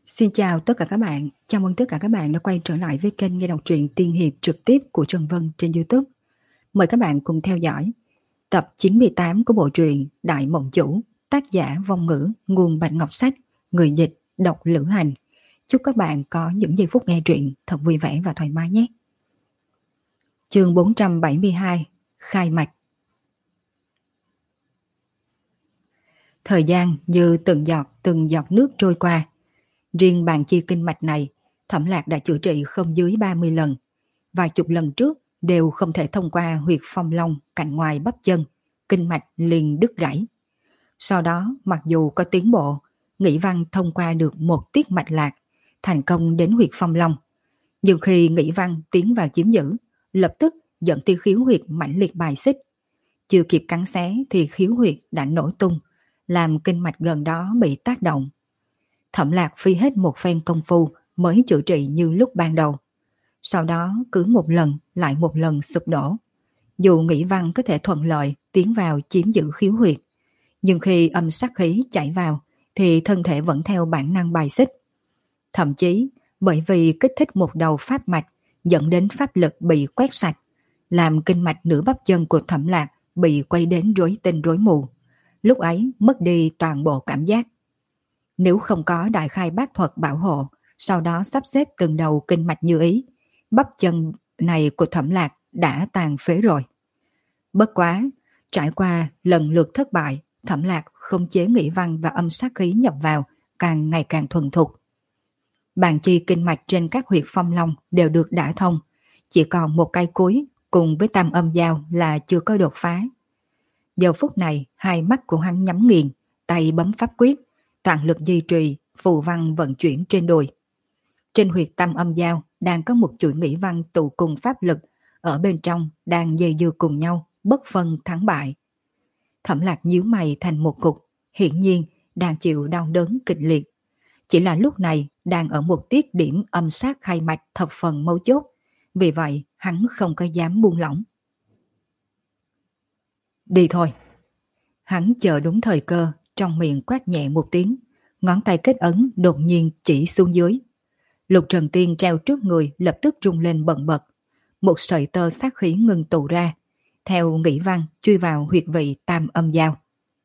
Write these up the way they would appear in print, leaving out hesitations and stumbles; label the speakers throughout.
Speaker 1: Xin chào tất cả các bạn, chào mừng tất cả các bạn đã quay trở lại với kênh nghe đọc truyện tiên hiệp trực tiếp của Trần Vân trên YouTube. Mời các bạn cùng theo dõi tập 98 của bộ truyện Đại Mộng Chủ, tác giả Vong Ngữ, nguồn Bạch Ngọc Sách, người dịch Độc Lữ Hành. Chúc các bạn có những giây phút nghe truyện thật vui vẻ và thoải mái nhé. Chương 472, Khai mạch. Thời gian như từng giọt nước trôi qua. Riêng bàn chi kinh mạch này, Thẩm Lạc đã chữa trị không dưới 30 lần. Vài chục lần trước đều không thể thông qua huyệt phong long cạnh ngoài bắp chân, kinh mạch liền đứt gãy. Sau đó, mặc dù có tiến bộ, Nghĩ Văn thông qua được một tiết mạch lạc, thành công đến huyệt phong long. Nhưng khi Nghĩ Văn tiến vào chiếm giữ, lập tức dẫn tia khiếu huyệt mãnh liệt bài xích. Chưa kịp cắn xé thì khiếu huyệt đã nổ tung, làm kinh mạch gần đó bị tác động. Thẩm Lạc phi hết một phen công phu mới chữa trị như lúc ban đầu. Sau đó cứ một lần lại một lần sụp đổ. Dù Nghĩ Văn có thể thuận lợi tiến vào chiếm giữ khiếu huyệt, nhưng khi âm sát khí chảy vào thì thân thể vẫn theo bản năng bài xích. Thậm chí bởi vì kích thích một đầu pháp mạch dẫn đến pháp lực bị quét sạch, làm kinh mạch nửa bắp chân của Thẩm Lạc bị quay đến rối tinh rối mù. Lúc ấy mất đi toàn bộ cảm giác. Nếu không có đại khai bát thuật bảo hộ, sau đó sắp xếp từng đầu kinh mạch như ý, bắp chân này của Thẩm Lạc đã tàn phế rồi. Bất quá, trải qua lần lượt thất bại, Thẩm Lạc không chế Nghĩ Văn và âm sát khí nhập vào càng ngày càng thuần thục. Bàn chi kinh mạch trên các huyệt phong long đều được đả thông, chỉ còn một cây cuối cùng với tam âm giao là chưa có đột phá. Giờ phút này, hai mắt của hắn nhắm nghiền, tay bấm pháp quyết, toàn lực duy trì, phù văn vận chuyển trên đùi. Trên huyệt tam âm giao đang có một chuỗi nghĩ văn tụ cùng pháp lực, ở bên trong đang dây dưa cùng nhau, bất phân thắng bại. Thẩm Lạc nhíu mày thành một cục, hiển nhiên đang chịu đau đớn kịch liệt. Chỉ là lúc này đang ở một tiết điểm âm sát khai mạch thập phần mấu chốt, vì vậy hắn không có dám buông lỏng. Đi thôi. Hắn chờ đúng thời cơ, trong miệng quát nhẹ một tiếng, ngón tay kết ấn đột nhiên chỉ xuống dưới. Lục Trần Tiên treo trước người lập tức rung lên bần bật. Một sợi tơ sát khí ngưng tụ ra, theo Nghĩ Văn truy vào huyệt vị tam âm giao.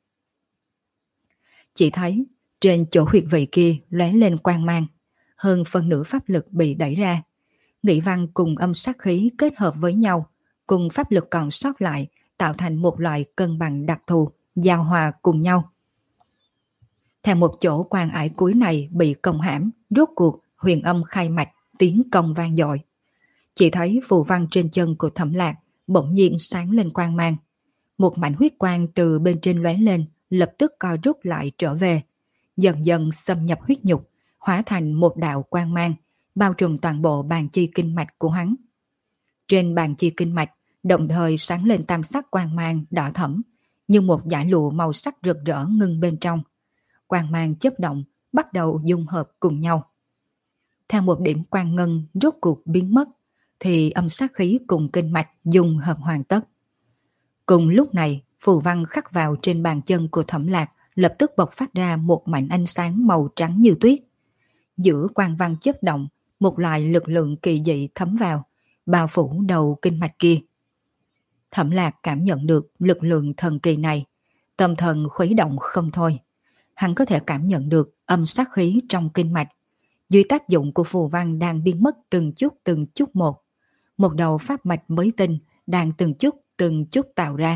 Speaker 1: Chỉ thấy trên chỗ huyệt vị kia lóe lên quang mang, hơn phân nửa pháp lực bị đẩy ra. Nghĩ Văn cùng âm sát khí kết hợp với nhau, cùng pháp lực còn sót lại tạo thành một loại cân bằng đặc thù, giao hòa cùng nhau. Theo một chỗ quan ải cuối này bị công hãm, rốt cuộc huyền âm khai mạch, tiếng công vang dội. Chỉ thấy phù văn trên chân của Thẩm Lạc bỗng nhiên sáng lên quang mang. Một mảnh huyết quang từ bên trên lóe lên, lập tức co rút lại trở về, dần dần xâm nhập huyết nhục, hóa thành một đạo quang mang, bao trùm toàn bộ bàn chi kinh mạch của hắn. Trên bàn chi kinh mạch đồng thời sáng lên tam sắc quang mang đỏ thẫm, như một dải lụa màu sắc rực rỡ ngưng bên trong. Quang mang chớp động, bắt đầu dung hợp cùng nhau. Theo một điểm quang ngân rốt cuộc biến mất, thì âm sát khí cùng kinh mạch dung hợp hoàn tất. Cùng lúc này, phù văn khắc vào trên bàn chân của Thẩm Lạc lập tức bộc phát ra một mảnh ánh sáng màu trắng như tuyết. Giữa quang văn chớp động, một loại lực lượng kỳ dị thấm vào, bao phủ đầu kinh mạch kia. Thẩm Lạc cảm nhận được lực lượng thần kỳ này, tâm thần khuấy động không thôi. Hắn có thể cảm nhận được âm sát khí trong kinh mạch. Dưới tác dụng của phù văn đang biến mất từng chút một. Một đầu pháp mạch mới tinh đang từng chút tạo ra.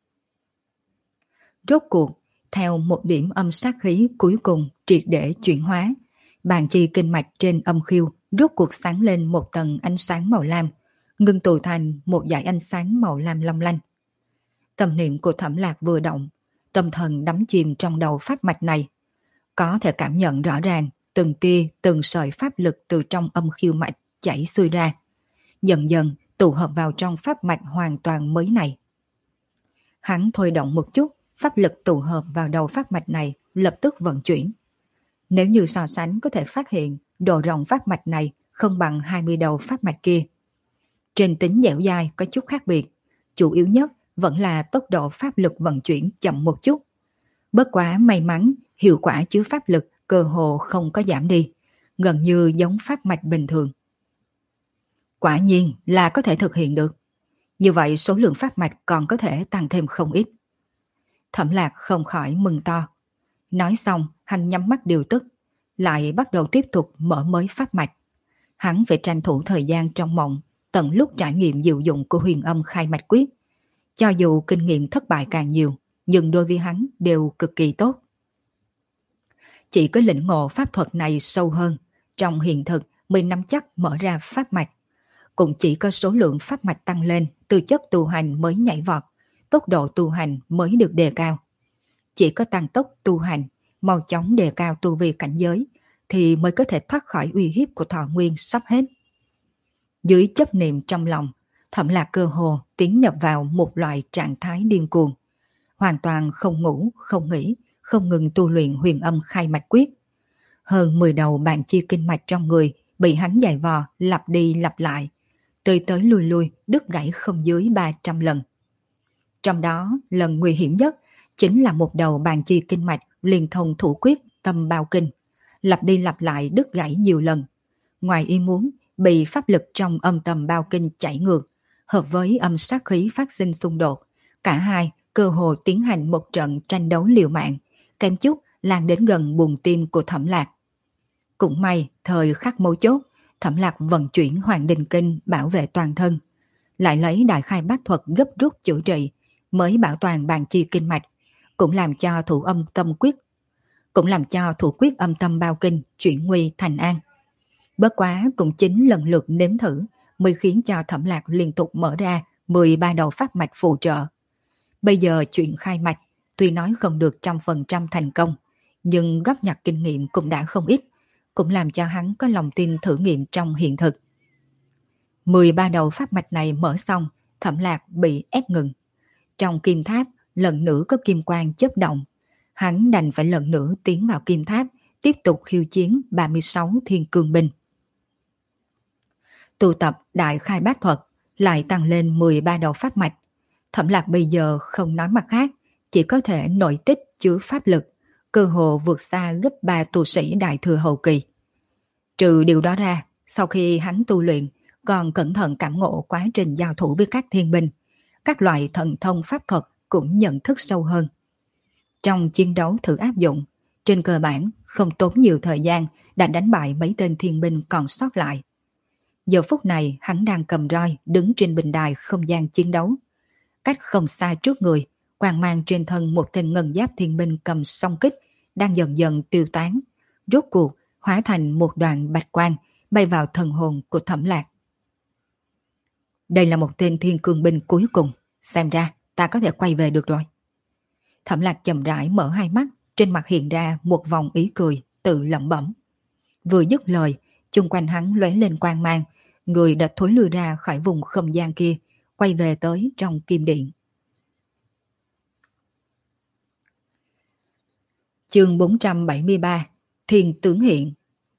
Speaker 1: Rốt cuộc, theo một điểm âm sát khí cuối cùng triệt để chuyển hóa, bàn chi kinh mạch trên âm khiêu rốt cuộc sáng lên một tầng ánh sáng màu lam, ngưng tụ thành một dải ánh sáng màu lam long lanh. Tâm niệm của Thẩm Lạc vừa động, tâm thần đắm chìm trong đầu pháp mạch này. Có thể cảm nhận rõ ràng từng tia từng sợi pháp lực từ trong âm khiêu mạch chảy xuôi ra, dần dần tụ hợp vào trong pháp mạch hoàn toàn mới này. Hắn thôi động một chút, pháp lực tụ hợp vào đầu pháp mạch này lập tức vận chuyển. Nếu như so sánh có thể phát hiện độ rộng pháp mạch này không bằng 20 đầu pháp mạch kia. Trên tính dẻo dai có chút khác biệt, chủ yếu nhất vẫn là tốc độ pháp lực vận chuyển chậm một chút. Bất quá may mắn, hiệu quả chứa pháp lực cơ hồ không có giảm đi, gần như giống phát mạch bình thường. Quả nhiên là có thể thực hiện được. Như vậy số lượng phát mạch còn có thể tăng thêm không ít. Thẩm Lạc không khỏi mừng to. Nói xong, hắn nhắm mắt điều tức, lại bắt đầu tiếp tục mở mới phát mạch. Hắn phải tranh thủ thời gian trong mộng, tận lúc trải nghiệm diệu dụng của huyền âm khai mạch quyết. Cho dù kinh nghiệm thất bại càng nhiều, nhưng đối với hắn đều cực kỳ tốt. Chỉ có lĩnh ngộ pháp thuật này sâu hơn, trong hiện thực mới nắm chắc mở ra pháp mạch. Cũng chỉ có số lượng pháp mạch tăng lên, tư chất tu hành mới nhảy vọt, tốc độ tu hành mới được đề cao. Chỉ có tăng tốc tu hành, mau chóng đề cao tu vi cảnh giới, thì mới có thể thoát khỏi uy hiếp của thọ nguyên sắp hết. Dưới chấp niệm trong lòng, Thẩm Lạc cơ hồ tiến nhập vào một loại trạng thái điên cuồng. Hoàn toàn không ngủ, không nghỉ, không ngừng tu luyện huyền âm khai mạch quyết. Hơn 10 đầu bàn chi kinh mạch trong người bị hắn giày vò lặp đi lặp lại, tới tới lui lui đứt gãy không dưới 300 lần. Trong đó, lần nguy hiểm nhất chính là một đầu bàn chi kinh mạch liên thông thủ quyết tâm bao kinh, lặp đi lặp lại đứt gãy nhiều lần. Ngoài ý muốn, bị pháp lực trong âm tầm bao kinh chảy ngược, hợp với âm sát khí phát sinh xung đột. Cả hai cơ hồ tiến hành một trận tranh đấu liều mạng, kém chút lan đến gần buồng tim của Thẩm Lạc. Cũng may, thời khắc mấu chốt, Thẩm Lạc vận chuyển Hoàng Đình Kinh bảo vệ toàn thân, lại lấy đại khai bát thuật gấp rút chữa trị, mới bảo toàn bàn chi kinh mạch, cũng làm cho thủ quyết âm tâm bao kinh chuyển nguy thành an. Bất quá cũng chính lần lượt nếm thử mới khiến cho Thẩm Lạc liên tục mở ra 13 đầu pháp mạch phụ trợ. Bây giờ chuyện khai mạch tuy nói không được 100% thành công, nhưng góp nhặt kinh nghiệm cũng đã không ít, cũng làm cho hắn có lòng tin thử nghiệm trong hiện thực. 13 đầu pháp mạch này mở xong, Thẩm Lạc bị ép ngừng. Trong kim tháp, lần nữa có kim quang chớp động. Hắn đành phải lần nữa tiến vào kim tháp, tiếp tục khiêu chiến 36 thiên cương binh. Tu tập đại khai bát thuật, lại tăng lên 13 đầu pháp mạch. Thẩm Lạc bây giờ không nói mặt khác, chỉ có thể nội tích chứa pháp lực, cơ hồ vượt xa gấp 3 tu sĩ đại thừa hậu kỳ. Trừ điều đó ra, sau khi hắn tu luyện, còn cẩn thận cảm ngộ quá trình giao thủ với các thiên binh, các loại thần thông pháp thuật cũng nhận thức sâu hơn. Trong chiến đấu thử áp dụng, trên cơ bản không tốn nhiều thời gian đã đánh bại mấy tên thiên binh còn sót lại. Giờ phút này hắn đang cầm roi đứng trên bình đài không gian chiến đấu. Cách không xa trước người, quang mang trên thân một tên ngân giáp thiên binh cầm song kích đang dần dần tiêu tán, rốt cuộc hóa thành một đoàn bạch quang bay vào thần hồn của Thẩm Lạc. Đây là một tên thiên cương binh cuối cùng, xem ra ta có thể quay về được rồi. Thẩm Lạc chậm rãi mở hai mắt, trên mặt hiện ra một vòng ý cười, tự lẩm bẩm. Vừa dứt lời, chung quanh hắn lóe lên quang mang, người đã thối lui ra khỏi vùng không gian kia, quay về tới trong kim điện. Chương 473, Thiên tướng hiện.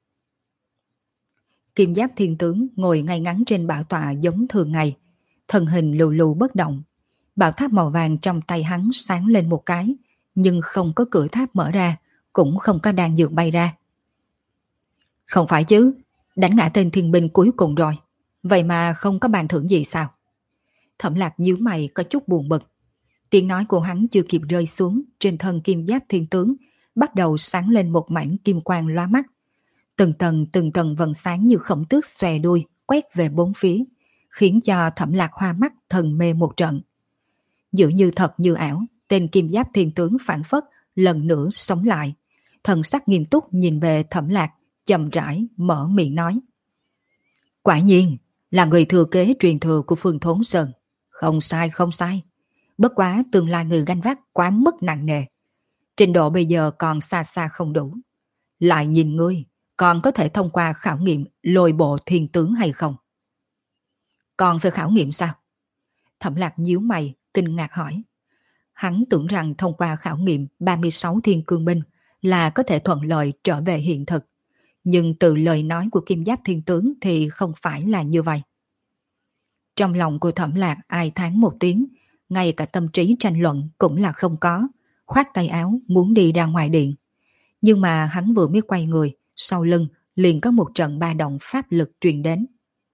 Speaker 1: Kim giáp thiên tướng ngồi ngay ngắn trên bảo tọa giống thường ngày, thân hình lù lù bất động. Bảo tháp màu vàng trong tay hắn sáng lên một cái, nhưng không có cửa tháp mở ra, cũng không có đan dược bay ra. Không phải chứ, đánh ngã tên thiên binh cuối cùng rồi, vậy mà không có bàn thưởng gì sao? Thẩm Lạc nhíu mày có chút buồn bực. Tiếng nói của hắn chưa kịp rơi xuống, trên thân kim giáp thiên tướng bắt đầu sáng lên một mảnh kim quang lóa mắt. Từng tầng vầng sáng như khổng tước xòe đuôi quét về bốn phía, khiến cho Thẩm Lạc hoa mắt thần mê một trận. Dường như thật như ảo, tên kim giáp thiên tướng phản phất lần nữa sống lại, thần sắc nghiêm túc nhìn về Thẩm Lạc, chậm rãi mở miệng nói: quả nhiên là người thừa kế truyền thừa của Phương Thốn Sơn, không sai không sai. Bất quá tương lai người gánh vác quá mức nặng nề, trình độ bây giờ còn xa xa không đủ. Lại nhìn ngươi, còn có thể thông qua khảo nghiệm lôi bộ thiên tướng hay không? Còn phải khảo nghiệm sao? Thẩm Lạc nhíu mày, kinh ngạc hỏi. Hắn tưởng rằng thông qua khảo nghiệm 36 thiên cương binh là có thể thuận lợi trở về hiện thực. Nhưng từ lời nói của kim giáp thiên tướng thì không phải là như vậy. Trong lòng của Thẩm Lạc ai thán một tiếng, ngay cả tâm trí tranh luận cũng là không có, khoát tay áo muốn đi ra ngoài điện. Nhưng mà hắn vừa mới quay người, sau lưng liền có một trận ba động pháp lực truyền đến.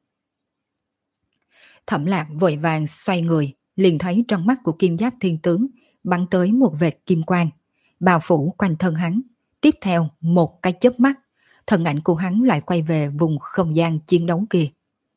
Speaker 1: Thẩm Lạc vội vàng xoay người, liền thấy trong mắt của Kim Giáp Thiên Tướng bắn tới một vệt kim quang, bao phủ quanh thân hắn. Tiếp theo một cái chớp mắt, thân ảnh của hắn lại quay về vùng không gian chiến đấu kia.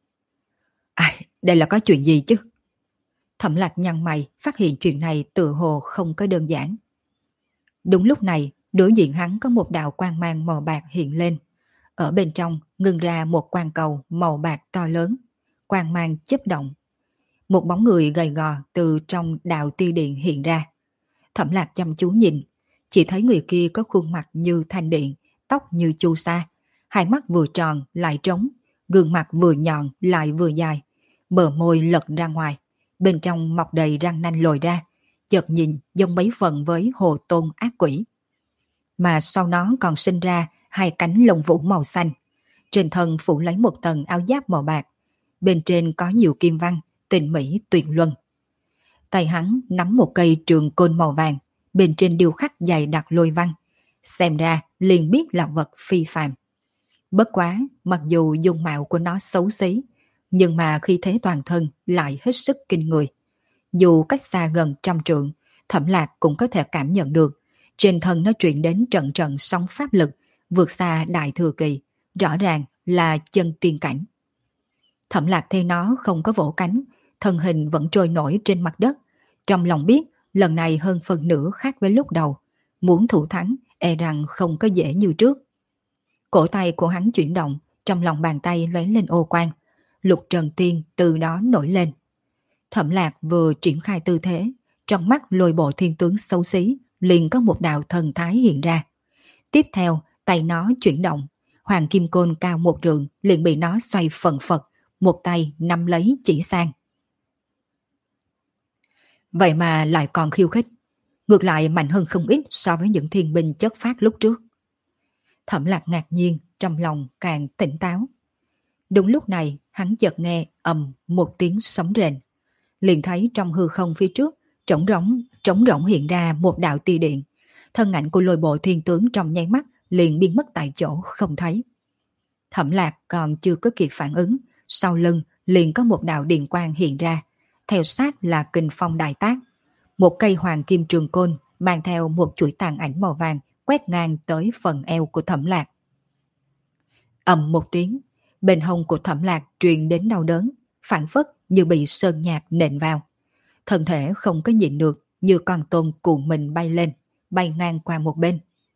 Speaker 1: Ai, đây là có chuyện gì chứ? Thẩm Lạc nhăn mày, phát hiện chuyện này tự hồ không có đơn giản. Đúng lúc này, đối diện hắn có một đạo quang mang màu bạc hiện lên. Ở bên trong ngưng ra một quang cầu màu bạc to lớn, quang mang chớp động. Một bóng người gầy gò từ trong đạo tia điện hiện ra. Thẩm Lạc chăm chú nhìn, chỉ thấy người kia có khuôn mặt như thanh điện, tóc như chu sa, hai mắt vừa tròn lại trống, gương mặt vừa nhọn lại vừa dài, bờ môi lật ra ngoài, bên trong mọc đầy răng nanh lồi ra, chợt nhìn giống mấy phần với hồ tôn ác quỷ. Mà sau nó còn sinh ra hai cánh lông vũ màu xanh, trên thân phủ lấy một tầng áo giáp màu bạc, bên trên có nhiều kim văn, tịnh mỹ tuyệt luân. Tay hắn nắm một cây trường côn màu vàng, bên trên điêu khắc dày đặc lôi văn, xem ra liền biết là vật phi phàm. Bất quá, mặc dù dung mạo của nó xấu xí, nhưng mà khi thế toàn thân lại hết sức kinh người. Dù cách xa gần 100 trượng, Thẩm Lạc cũng có thể cảm nhận được, trên thân nó truyền đến trận trận sóng pháp lực, vượt xa đại thừa kỳ, rõ ràng là chân tiên cảnh. Thẩm Lạc thấy nó không có vỗ cánh, thân hình vẫn trôi nổi trên mặt đất, trong lòng biết lần này hơn phần nửa khác với lúc đầu, muốn thủ thắng e rằng không có dễ như trước. Cổ tay của hắn chuyển động, trong lòng bàn tay lóe lên ô quang, lục trần tiên từ đó nổi lên. Thẩm Lạc vừa triển khai tư thế, trong mắt lôi bộ thiên tướng xấu xí, liền có một đạo thần thái hiện ra. Tiếp theo, tay nó chuyển động, hoàng kim côn cao 1 trượng liền bị nó xoay phần phật, một tay nắm lấy chỉ sang. Vậy mà lại còn khiêu khích, ngược lại mạnh hơn không ít so với những thiên binh chất phát lúc trước. Thẩm Lạc ngạc nhiên, trong lòng càng tỉnh táo. Đúng lúc này, hắn chợt nghe ầm một tiếng sấm rền, liền thấy trong hư không phía trước trống rỗng hiện ra một đạo tia điện. Thân ảnh của lôi bộ thiên tướng trong nháy mắt liền biến mất tại chỗ không thấy. Thẩm Lạc còn chưa có kịp phản ứng, sau lưng liền có một đạo điện quang hiện ra, theo sát là kình phong đại tác. Một cây hoàng kim trường côn mang theo một chuỗi tàn ảnh màu vàng quét ngang tới phần eo của Thẩm Lạc. Ầm một tiếng, bên hông của Thẩm Lạc truyền đến đau đớn, phản phất như bị sơn nhạc nện vào. Thân thể không có nhịn được, như con tôm cuộn mình bay lên, bay ngang qua một bên.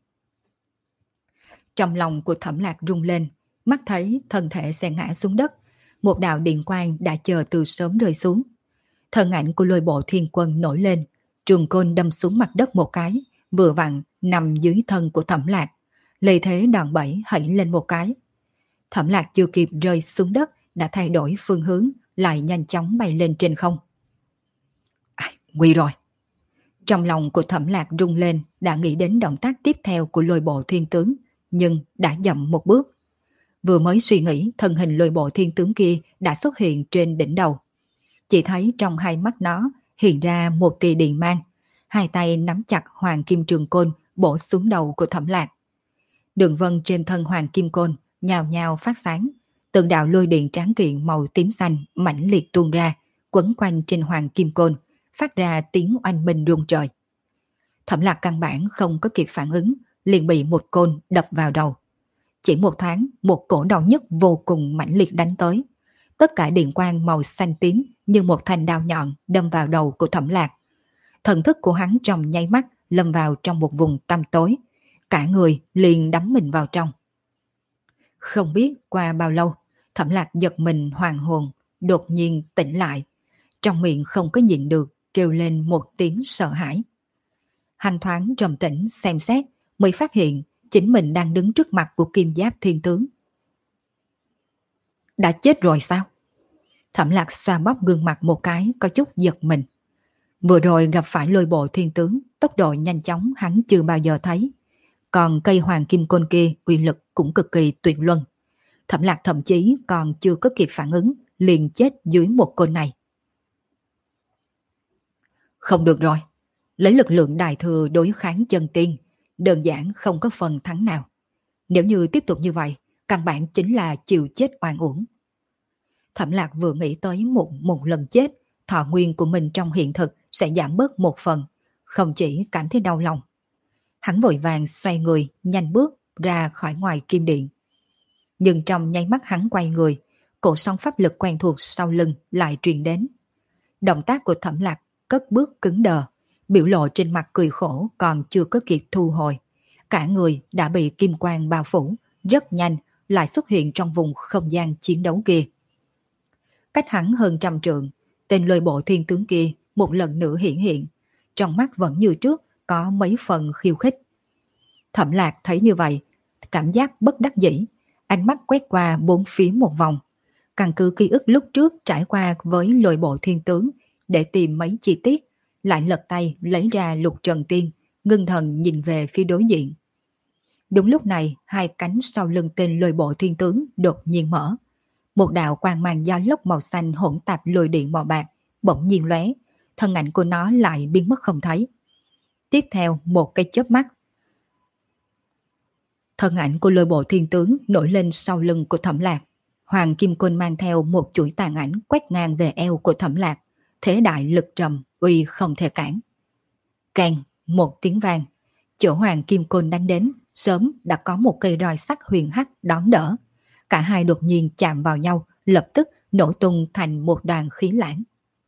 Speaker 1: Trong lòng của Thẩm Lạc rung lên, mắt thấy thân thể sẽ ngã xuống đất, một đạo điện quang đã chờ từ sớm rơi xuống. Thân ảnh của lôi bộ thiên quân nổi lên, trường côn đâm xuống mặt đất một cái, vừa vặn nằm dưới thân của Thẩm Lạc, lê thế đòn bẩy hẫy lên một cái. Thẩm Lạc chưa kịp rơi xuống đất đã thay đổi phương hướng, lại nhanh chóng bay lên trên không. Nguy rồi! Trong lòng của Thẩm Lạc rung lên, đã nghĩ đến động tác tiếp theo của lôi bộ thiên tướng, nhưng đã chậm một bước. Vừa mới suy nghĩ, thân hình lôi bộ thiên tướng kia đã xuất hiện trên đỉnh đầu. Chỉ thấy trong hai mắt nó hiện ra một tia điện mang, hai tay nắm chặt hoàng kim trường côn bổ xuống đầu của Thẩm Lạc. Đường vân trên thân hoàng kim côn nhào nhào phát sáng, từng đạo lôi điện tráng kiện màu tím xanh mãnh liệt tuôn ra, quấn quanh trên hoàng kim côn, phát ra tiếng oanh minh rung trời. Thẩm Lạc căn bản không có kịp phản ứng, liền bị một côn đập vào đầu. Chỉ một thoáng, một cổ đau nhức vô cùng mãnh liệt đánh tới. Tất cả điện quang màu xanh tím như một thanh đao nhọn đâm vào đầu của Thẩm Lạc. Thần thức của hắn trong nháy mắt lâm vào trong một vùng tăm tối, cả người liền đắm mình vào trong. Không biết qua bao lâu, Thẩm Lạc giật mình hoàn hồn, đột nhiên tỉnh lại, trong miệng không có nhịn được kêu lên một tiếng sợ hãi. Hắn thoáng trầm tĩnh xem xét, mới phát hiện chính mình đang đứng trước mặt của Kim Giáp Thiên Tướng. Đã chết rồi sao? Thẩm Lạc xoa bóp gương mặt một cái, có chút giật mình. Vừa rồi gặp phải lôi bộ thiên tướng, tốc độ nhanh chóng hắn chưa bao giờ thấy. Còn cây hoàng kim côn kia uy lực cũng cực kỳ tuyệt luân. Thẩm Lạc thậm chí còn chưa có kịp phản ứng, liền chết dưới một côn này. Không được rồi, lấy lực lượng đại thừa đối kháng chân tiên, đơn giản không có phần thắng nào. Nếu như tiếp tục như vậy, căn bản chính là chịu chết oan uổng. Thẩm Lạc vừa nghĩ tới một lần chết, thọ nguyên của mình trong hiện thực sẽ giảm bớt một phần, không chỉ cảm thấy đau lòng. Hắn vội vàng xoay người, nhanh bước ra khỏi ngoài kim điện. Nhưng trong nháy mắt hắn quay người, cổ song pháp lực quen thuộc sau lưng lại truyền đến. Động tác của Thẩm Lạc cất bước cứng đờ, biểu lộ trên mặt cười khổ còn chưa có kịp thu hồi. Cả người đã bị kim quang bao phủ, rất nhanh lại xuất hiện trong vùng không gian chiến đấu kia. Cách hắn hơn trăm trượng, tên lôi bộ thiên tướng kia một lần nữa hiện hiện, trong mắt vẫn như trước có mấy phần khiêu khích. Thẩm Lạc thấy như vậy, cảm giác bất đắc dĩ, ánh mắt quét qua bốn phía một vòng, căn cứ ký ức lúc trước trải qua với lôi bộ thiên tướng để tìm mấy chi tiết, lại lật tay lấy ra lục trần tiên, ngưng thần nhìn về phía đối diện. Đúng lúc này, hai cánh sau lưng tên lôi bộ thiên tướng đột nhiên mở. Một đạo quang mang gió lốc màu xanh hỗn tạp lôi điện màu bạc bỗng nhiên lóe, thân ảnh của nó lại biến mất không thấy. Tiếp theo một cái chớp mắt, thân ảnh của lôi bộ thiên tướng nổi lên sau lưng của Thẩm Lạc. Hoàng Kim Côn mang theo một chuỗi tàn ảnh quét ngang về eo của Thẩm Lạc, thế đại lực trầm, uy không thể cản. Keng, một tiếng vang, chỗ Hoàng Kim Côn đánh đến, sớm đã có một cây roi sắt huyền hắc đón đỡ. Cả hai đột nhiên chạm vào nhau, lập tức nổ tung thành một đoàn khí lãng.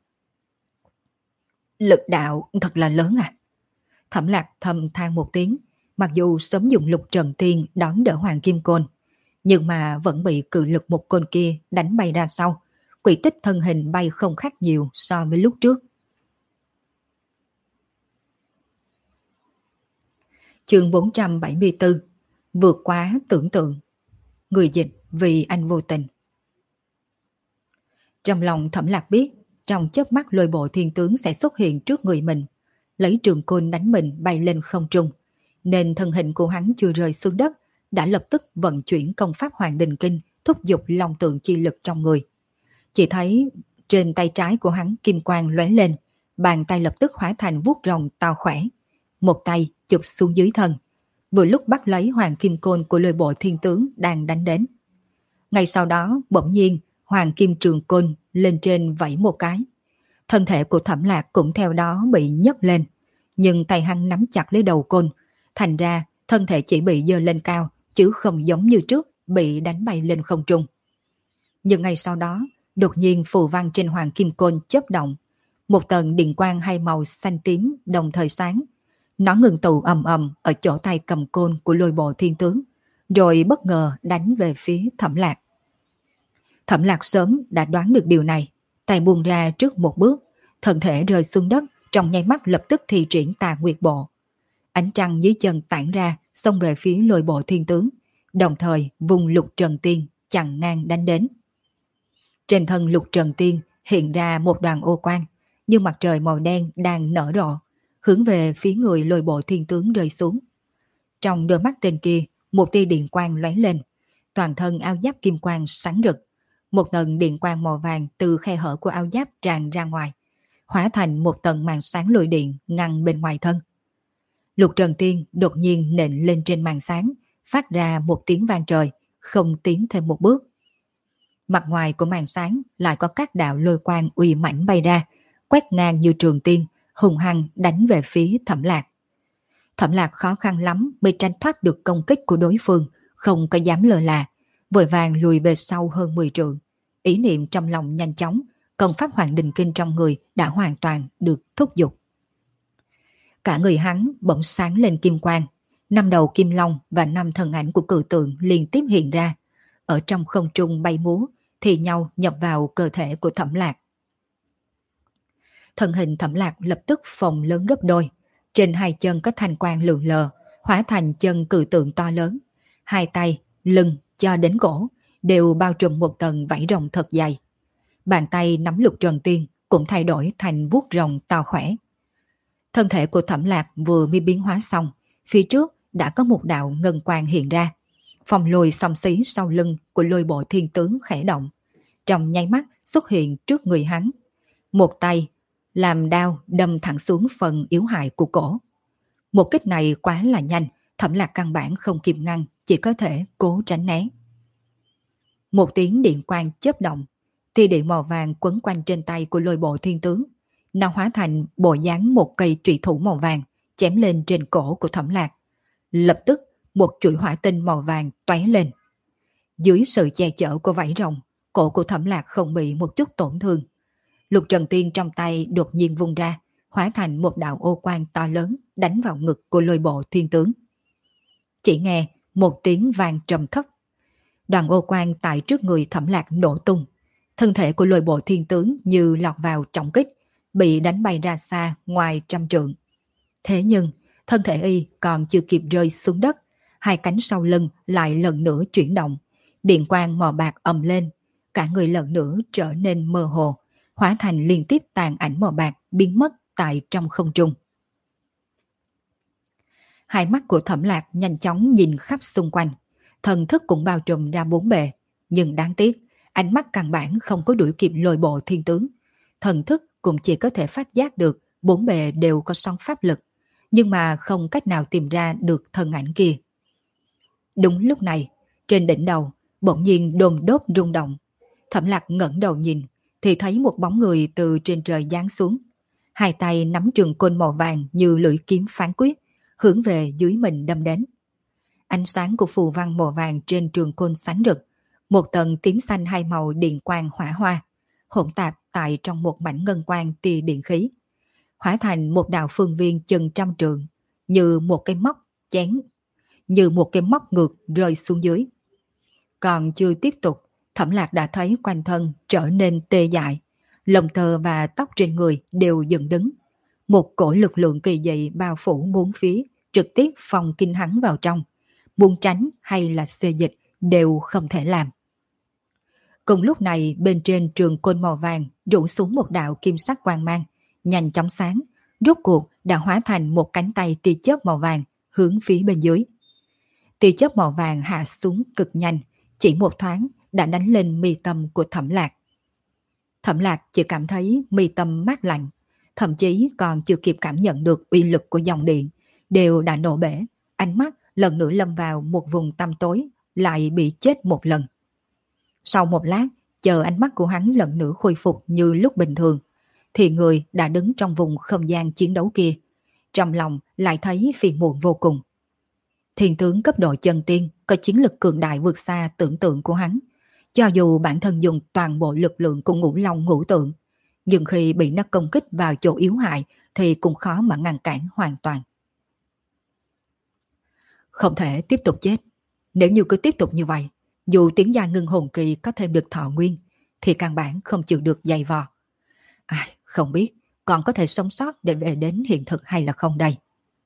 Speaker 1: Lực đạo thật là lớn à. Thẩm Lạc thầm than một tiếng, mặc dù sớm dùng lục trần tiên đón đỡ Hoàng Kim Côn, nhưng mà vẫn bị cự lực một côn kia đánh bay ra sau, quỷ tích thân hình bay không khác nhiều so với lúc trước. Chương 474, vượt quá tưởng tượng. Người dịch vì anh vô tình. Trong lòng Thẩm Lạc biết, trong chớp mắt lôi bộ thiên tướng sẽ xuất hiện trước người mình, lấy trường côn đánh mình bay lên không trung, nên thân hình của hắn chưa rơi xuống đất, đã lập tức vận chuyển công pháp Hoàng Đình Kinh, thúc giục long tượng chi lực trong người. Chỉ thấy trên tay trái của hắn kim quang lóe lên, bàn tay lập tức hóa thành vuốt rồng to khỏe, một tay chụp xuống dưới thân, vừa lúc bắt lấy Hoàng Kim Côn của lôi bộ thiên tướng đang đánh đến. Ngay sau đó bỗng nhiên Hoàng Kim Trường Côn lên trên vẫy một cái, thân thể của Thẩm Lạc cũng theo đó bị nhấc lên, nhưng tay hắn nắm chặt lấy đầu côn, thành ra thân thể chỉ bị giơ lên cao, chứ không giống như trước bị đánh bay lên không trung. Nhưng ngay sau đó, đột nhiên phù văn trên Hoàng Kim Côn chớp động, một tầng điện quang hai màu xanh tím đồng thời sáng. Nó ngừng tụ ầm ầm ở chỗ tay cầm côn của lôi bộ thiên tướng, rồi bất ngờ đánh về phía Thẩm Lạc. Thẩm Lạc sớm đã đoán được điều này, tay buông ra trước một bước, thân thể rơi xuống đất, trong nháy mắt lập tức thi triển Tà Nguyệt Bộ. Ánh trăng dưới chân tản ra, xông về phía lôi bộ thiên tướng, đồng thời vùng lục trần tiên chặn ngang đánh đến. Trên thân lục trần tiên hiện ra một đoàn ô quang, như mặt trời màu đen đang nở rộ, hướng về phía người lôi bộ thiên tướng rơi xuống. Trong đôi mắt tên kia, một tia điện quang lóe lên, toàn thân áo giáp kim quang sáng rực. Một tầng điện quang màu vàng từ khe hở của áo giáp tràn ra ngoài, hóa thành một tầng màn sáng lôi điện ngăn bên ngoài thân. Lục Trần Tiên đột nhiên nện lên trên màn sáng, phát ra một tiếng vang trời, không tiến thêm một bước. Mặt ngoài của màn sáng lại có các đạo lôi quang uy mãnh bay ra, quét ngang như trường tiên, hùng hăng đánh về phía Thẩm Lạc. Thẩm Lạc khó khăn lắm mới tránh thoát được công kích của đối phương, không có dám lơ là, vội vàng lùi về sau hơn 10 trượng. Ý niệm trong lòng nhanh chóng, công pháp Hoàng Đình Kinh trong người đã hoàn toàn được thúc giục. Cả người hắn bỗng sáng lên kim quang, 5 đầu kim long và 5 thân ảnh của cự tượng liên tiếp hiện ra, ở trong không trung bay múa, thì nhau nhập vào cơ thể của Thẩm Lạc. Thân hình Thẩm Lạc lập tức phồng lớn gấp đôi, trên hai chân có thanh quang lượn lờ, hóa thành chân cự tượng to lớn, hai tay, lưng cho đến cổ đều bao trùm một tầng vảy rồng thật dày. Bàn tay nắm lục trần tiên cũng thay đổi thành vuốt rồng to khỏe. Thân thể của Thẩm Lạc vừa mới biến hóa xong, phía trước đã có một đạo ngân quang hiện ra. Phòng lùi xăm xí sau lưng của lôi bộ thiên tướng khẽ động, trong nháy mắt xuất hiện trước người hắn. Một tay làm đao đâm thẳng xuống phần yếu hại của cổ. Một kích này quá là nhanh, Thẩm Lạc căn bản không kịp ngăn, chỉ có thể cố tránh né. Một tiếng điện quang chớp động, tia điện màu vàng quấn quanh trên tay của Lôi Bộ Thiên Tướng. Nó hóa thành bộ dáng một cây trụy thủ màu vàng chém lên trên cổ của Thẩm Lạc. Lập tức một chuỗi hỏa tinh màu vàng tóe lên. Dưới sự che chở của vảy rồng, cổ của Thẩm Lạc không bị một chút tổn thương. Lục Trần Tiên trong tay đột nhiên vung ra, hóa thành một đạo ô quang to lớn đánh vào ngực của Lôi Bộ Thiên Tướng. Chỉ nghe một tiếng vang trầm thấp. Đoàn ô quang tại trước người Thẩm Lạc nổ tung. Thân thể của Lôi Bộ Thiên Tướng như lọt vào trọng kích, bị đánh bay ra xa ngoài trăm trượng. Thế nhưng, thân thể y còn chưa kịp rơi xuống đất, hai cánh sau lưng lại lần nữa chuyển động. Điện quang màu bạc ầm lên, cả người lần nữa trở nên mơ hồ, hóa thành liên tiếp tàn ảnh màu bạc biến mất tại trong không trung. Hai mắt của Thẩm Lạc nhanh chóng nhìn khắp xung quanh, thần thức cũng bao trùm ra bốn bề, nhưng đáng tiếc, ánh mắt căn bản không có đuổi kịp Lôi Bộ Thiên Tướng. Thần thức cũng chỉ có thể phát giác được bốn bề đều có sóng pháp lực, nhưng mà không cách nào tìm ra được thân ảnh kia. Đúng lúc này, trên đỉnh đầu bỗng nhiên đôm đốt rung động. Thẩm Lạc ngẩng đầu nhìn thì thấy một bóng người từ trên trời giáng xuống, hai tay nắm trường côn màu vàng như lưỡi kiếm phán quyết, hướng về dưới mình đâm đến. Ánh sáng của phù văn màu vàng trên trường côn sáng rực, một tầng tím xanh hai màu điện quang hỏa hoa, hỗn tạp tại trong một mảnh ngân quang tia điện khí, hóa thành một đạo phương viên chừng trăm trượng, như một cái móc ngược rơi xuống dưới. Còn chưa tiếp tục, Thẩm Lạc đã thấy quanh thân trở nên tê dại, lông tơ và tóc trên người đều dựng đứng. Một cổ lực lượng kỳ dị bao phủ bốn phía, trực tiếp phòng kinh hắn vào trong. Muốn tránh hay là xê dịch đều không thể làm. Cùng lúc này, bên trên trường côn màu vàng rủ xuống một đạo kim sắc quang mang, nhanh chóng sáng, rốt cuộc đã hóa thành một cánh tay tia chớp màu vàng hướng phía bên dưới. Tia chớp màu vàng hạ xuống cực nhanh, chỉ một thoáng đã đánh lên mi tâm của Thẩm Lạc. Thẩm Lạc chỉ cảm thấy mi tâm mát lạnh, thậm chí còn chưa kịp cảm nhận được uy lực của dòng điện, đều đã nổ bể, ánh mắt lần nữa lâm vào một vùng tăm tối, lại bị chết một lần. Sau một lát, chờ ánh mắt của hắn lần nữa khôi phục như lúc bình thường, thì người đã đứng trong vùng không gian chiến đấu kia. Trong lòng lại thấy phiền muộn vô cùng. Thiên tướng cấp độ chân tiên có chiến lực cường đại vượt xa tưởng tượng của hắn. Cho dù bản thân dùng toàn bộ lực lượng của Ngũ Long Ngũ Tượng, nhưng khi bị nó công kích vào chỗ yếu hại thì cũng khó mà ngăn cản hoàn toàn. Không thể tiếp tục chết. Nếu như cứ tiếp tục như vậy, dù tiến gia ngưng hồn kỳ có thêm được thọ nguyên, thì căn bản không chịu được dày vò. Ai, không biết còn có thể sống sót để về đến hiện thực hay là không đây.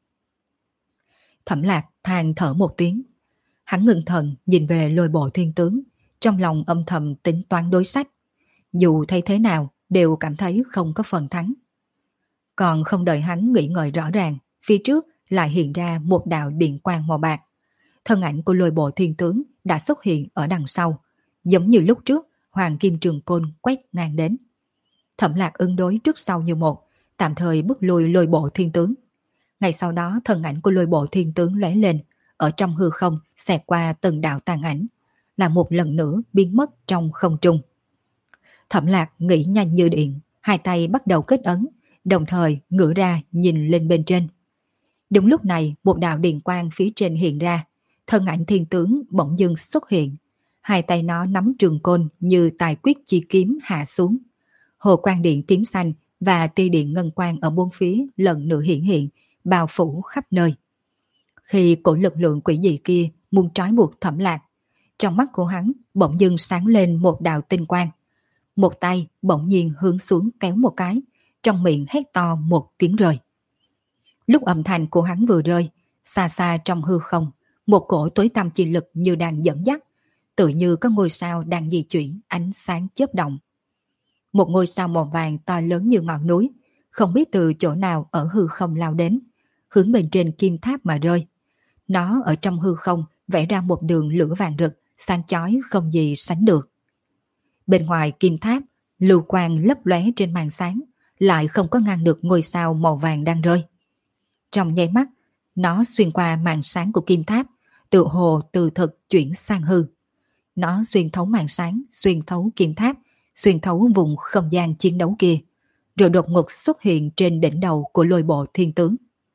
Speaker 1: Thẩm Lạc than thở một tiếng. Hắn ngưng thần nhìn về Lôi Bộ Thiên Tướng, trong lòng âm thầm tính toán đối sách. Dù thấy thế nào đều cảm thấy không có phần thắng. Còn không đợi hắn nghĩ ngợi rõ ràng, phía trước lại hiện ra một đạo điện quang màu bạc. Thân ảnh của Lôi Bộ Thiên Tướng đã xuất hiện ở đằng sau, giống như lúc trước Hoàng Kim Trường Côn quét ngang đến. Thẩm Lạc ứng đối trước sau như một, tạm thời bức lui Lôi Bộ Thiên Tướng. Ngay sau đó thân ảnh của Lôi Bộ Thiên Tướng lóe lên, ở trong hư không xẹt qua từng đạo tàn ảnh, là một lần nữa biến mất trong không trung. Thẩm Lạc nghĩ nhanh như điện, hai tay bắt đầu kết ấn, đồng thời ngửa ra nhìn lên bên trên. Đúng lúc này một đạo điện quang phía trên hiện ra, thân ảnh thiên tướng bỗng dưng xuất hiện. Hai tay nó nắm trường côn như tài quyết chi kiếm hạ xuống. Hồ quang điện tím xanh và tia điện ngân quang ở bốn phía lần nữa hiện, bao phủ khắp nơi. Khi cổ lực lượng quỷ dị kia muốn trói buộc Thẩm Lạc, trong mắt của hắn bỗng dưng sáng lên một đạo tinh quang. Một tay bỗng nhiên hướng xuống kéo một cái, trong miệng hét to một tiếng rơi. Lúc âm thanh của hắn vừa rơi, xa xa trong hư không, một cổ tối tăm chi lực như đang dẫn dắt, tự như có ngôi sao đang di chuyển ánh sáng chớp động. Một ngôi sao màu vàng to lớn như ngọn núi, không biết từ chỗ nào ở hư không lao đến, hướng bên trên kim tháp mà rơi. Nó ở trong hư không vẽ ra một đường lửa vàng rực, sáng chói không gì sánh được. Bên ngoài kim tháp, lưu quang lấp lóe trên màn sáng, lại không có ngăn được ngôi sao màu vàng đang rơi. Trong nháy mắt, nó xuyên qua màn sáng của kim tháp, tự hồ từ thực chuyển sang hư. Nó xuyên thấu màn sáng, xuyên thấu kim tháp, xuyên thấu vùng không gian chiến đấu kia, rồi đột ngột xuất hiện trên đỉnh đầu của lôi bộ thiên tướng.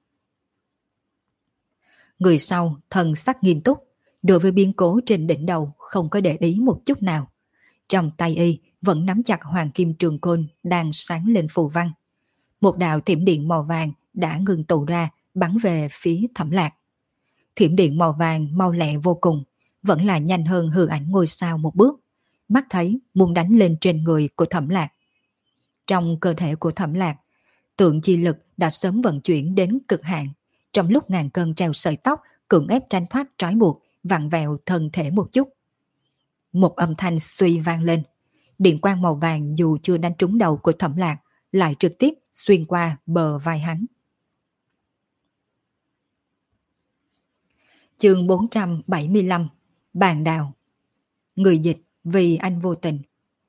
Speaker 1: Người sau thần sắc nghiêm túc, đối với biến cố trên đỉnh đầu không có để ý một chút nào. Trong tay y vẫn nắm chặt hoàng kim trường côn đang sáng lên phù văn. Một đạo thiểm điện màu vàng đã ngừng tụ ra, bắn về phía Thẩm Lạc. Thiểm điện màu vàng mau lẹ vô cùng, vẫn là nhanh hơn hư ảnh ngôi sao một bước. Mắt thấy muốn đánh lên trên người của Thẩm Lạc. Trong cơ thể của Thẩm Lạc, tượng chi lực đã sớm vận chuyển đến cực hạn. Trong lúc ngàn cân treo sợi tóc, cưỡng ép tranh thoát trói buộc, vặn vẹo thân thể một chút. Một âm thanh suy vang lên. Điện quang màu vàng dù chưa đánh trúng đầu của Thẩm Lạc, lại trực tiếp xuyên qua bờ vai hắn. Chương 475 Bàn đào. Người dịch vì anh vô tình.